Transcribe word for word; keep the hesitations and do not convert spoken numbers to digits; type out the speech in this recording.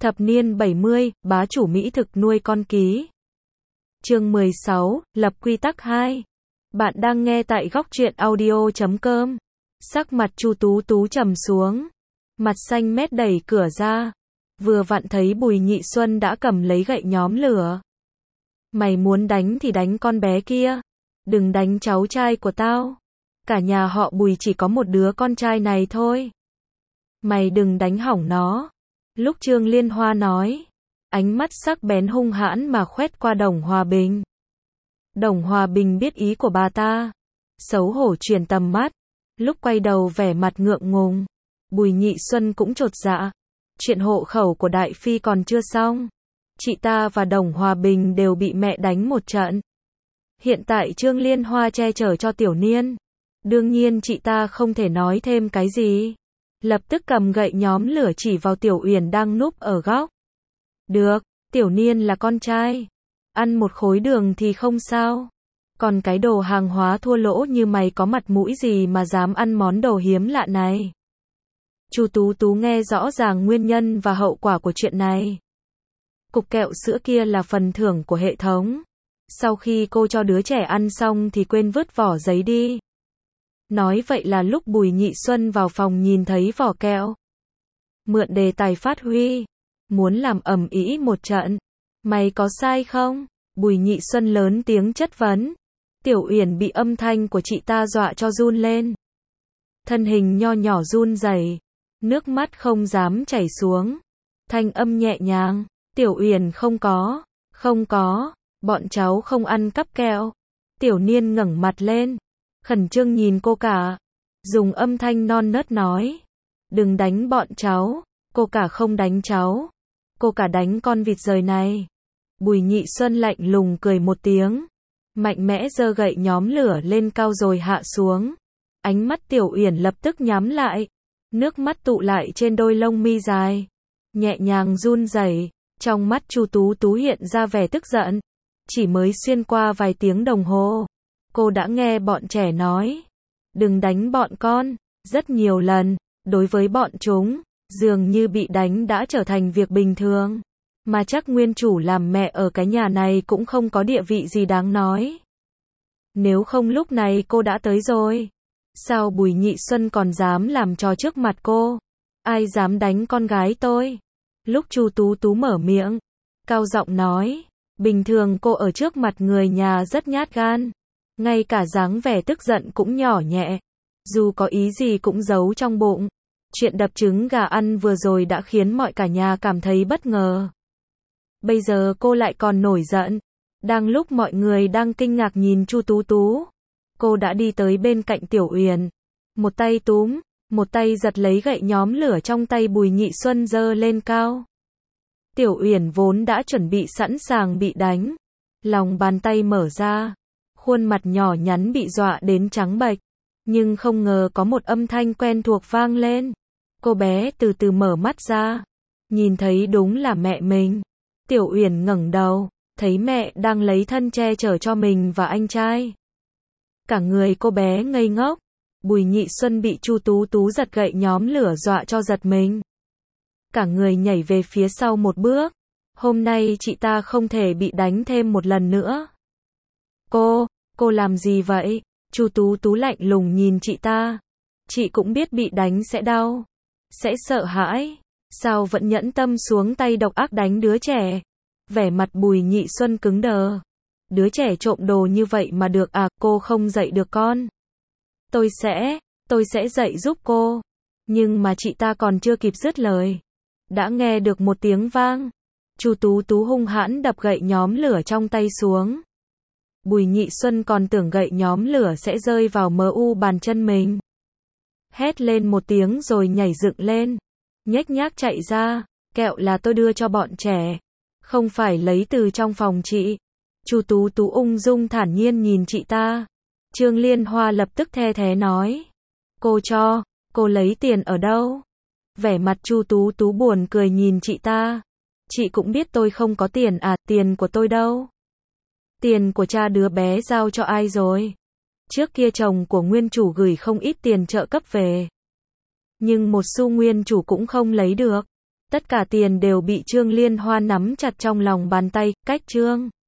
Thập niên bảy mươi, bá chủ mỹ thực nuôi con ký. Chương mười sáu, lập quy tắc hai. Bạn đang nghe tại góc truyện audio chấm com. Sắc mặt Chu Tú Tú trầm xuống, mặt xanh mét đẩy cửa ra, vừa vặn thấy Bùi Nhị Xuân đã cầm lấy gậy nhóm lửa. Mày muốn đánh thì đánh con bé kia, đừng đánh cháu trai của tao. Cả nhà họ Bùi chỉ có một đứa con trai này thôi. Mày đừng đánh hỏng nó. Lúc Trương Liên Hoa nói, ánh mắt sắc bén hung hãn mà khoét qua Đồng Hòa Bình. Đồng Hòa Bình biết ý của bà ta, xấu hổ chuyển tầm mắt, lúc quay đầu vẻ mặt ngượng ngùng. Bùi Nhị Xuân cũng chột dạ, chuyện hộ khẩu của Đại Phi còn chưa xong, chị ta và Đồng Hòa Bình đều bị mẹ đánh một trận. Hiện tại Trương Liên Hoa che chở cho Tiểu Niên, đương nhiên chị ta không thể nói thêm cái gì. Lập tức cầm gậy nhóm lửa chỉ vào Tiểu Uyển đang núp ở góc. Được, Tiểu Niên là con trai, ăn một khối đường thì không sao. Còn cái đồ hàng hóa thua lỗ như mày có mặt mũi gì mà dám ăn món đồ hiếm lạ này. Chu Tú Tú nghe rõ ràng nguyên nhân và hậu quả của chuyện này. Cục kẹo sữa kia là phần thưởng của hệ thống. Sau khi cô cho đứa trẻ ăn xong thì quên vứt vỏ giấy đi. Nói vậy là lúc Bùi Nhị Xuân vào phòng nhìn thấy vỏ kẹo. Mượn đề tài phát huy, muốn làm ầm ĩ một trận. Mày có sai không? Bùi Nhị Xuân lớn tiếng chất vấn. Tiểu Uyển bị âm thanh của chị ta dọa cho run lên. Thân hình nho nhỏ run rẩy, nước mắt không dám chảy xuống. Thanh âm nhẹ nhàng, Tiểu Uyển không có, không có, bọn cháu không ăn cắp kẹo. Tiểu Niên ngẩng mặt lên, khẩn trương nhìn cô cả, dùng âm thanh non nớt nói, đừng đánh bọn cháu, cô cả không đánh cháu, cô cả đánh con vịt rời này. Bùi Nhị Xuân lạnh lùng cười một tiếng, mạnh mẽ giơ gậy nhóm lửa lên cao rồi hạ xuống. Ánh mắt Tiểu Uyển lập tức nhắm lại, nước mắt tụ lại trên đôi lông mi dài, nhẹ nhàng run rẩy. Trong mắt Chu Tú Tú hiện ra vẻ tức giận. Chỉ mới xuyên qua vài tiếng đồng hồ, cô đã nghe bọn trẻ nói, đừng đánh bọn con, rất nhiều lần. Đối với bọn chúng, dường như bị đánh đã trở thành việc bình thường. Mà chắc nguyên chủ làm mẹ ở cái nhà này cũng không có địa vị gì đáng nói. Nếu không lúc này cô đã tới rồi. Sao Bùi Nhị Xuân còn dám làm trò trước mặt cô? Ai dám đánh con gái tôi? Lúc Chu Tú Tú mở miệng, cao giọng nói, bình thường cô ở trước mặt người nhà rất nhát gan, ngay cả dáng vẻ tức giận cũng nhỏ nhẹ, dù có ý gì cũng giấu trong bụng. Chuyện đập trứng gà ăn vừa rồi đã khiến mọi cả nhà cảm thấy bất ngờ. Bây giờ cô lại còn nổi giận. Đang lúc mọi người đang kinh ngạc nhìn Chu Tú Tú, cô đã đi tới bên cạnh Tiểu Uyển, một tay túm, một tay giật lấy gậy nhóm lửa trong tay Bùi Nhị Xuân giơ lên cao. Tiểu Uyển vốn đã chuẩn bị sẵn sàng bị đánh, lòng bàn tay mở ra, khuôn mặt nhỏ nhắn bị dọa đến trắng bệch, nhưng không ngờ có một âm thanh quen thuộc vang lên. Cô bé từ từ mở mắt ra, nhìn thấy đúng là mẹ mình. Tiểu Uyển ngẩng đầu, thấy mẹ đang lấy thân che chở cho mình và anh trai. Cả người cô bé ngây ngốc. Bùi Nhị Xuân bị Chu Tú Tú giật gậy nhóm lửa dọa cho giật mình. Cả người nhảy về phía sau một bước. Hôm nay chị ta không thể bị đánh thêm một lần nữa. Cô, cô làm gì vậy? Chu Tú Tú lạnh lùng nhìn chị ta. Chị cũng biết bị đánh sẽ đau, sẽ sợ hãi, sao vẫn nhẫn tâm xuống tay độc ác đánh đứa trẻ? Vẻ mặt Bùi Nhị Xuân cứng đờ. Đứa trẻ trộm đồ như vậy mà được à? Cô không dạy được con. Tôi sẽ, tôi sẽ dạy giúp cô. Nhưng mà chị ta còn chưa kịp dứt lời, đã nghe được một tiếng vang. Chu Tú Tú hung hãn đập gậy nhóm lửa trong tay xuống. Bùi Nhị Xuân còn tưởng gậy nhóm lửa sẽ rơi vào mờ u bàn chân mình. Hét lên một tiếng rồi nhảy dựng lên, nhếch nhác chạy ra. Kẹo là tôi đưa cho bọn trẻ, không phải lấy từ trong phòng chị. Chu Tú Tú ung dung thản nhiên nhìn chị ta. Trương Liên Hoa lập tức the thé nói, cô cho, cô lấy tiền ở đâu? Vẻ mặt Chu Tú Tú buồn cười nhìn chị ta. Chị cũng biết tôi không có tiền à? Tiền của tôi đâu? Tiền của cha đứa bé giao cho ai rồi? Trước kia chồng của nguyên chủ gửi không ít tiền trợ cấp về, nhưng một xu nguyên chủ cũng không lấy được. Tất cả tiền đều bị Trương Liên Hoa nắm chặt trong lòng bàn tay, cách Trương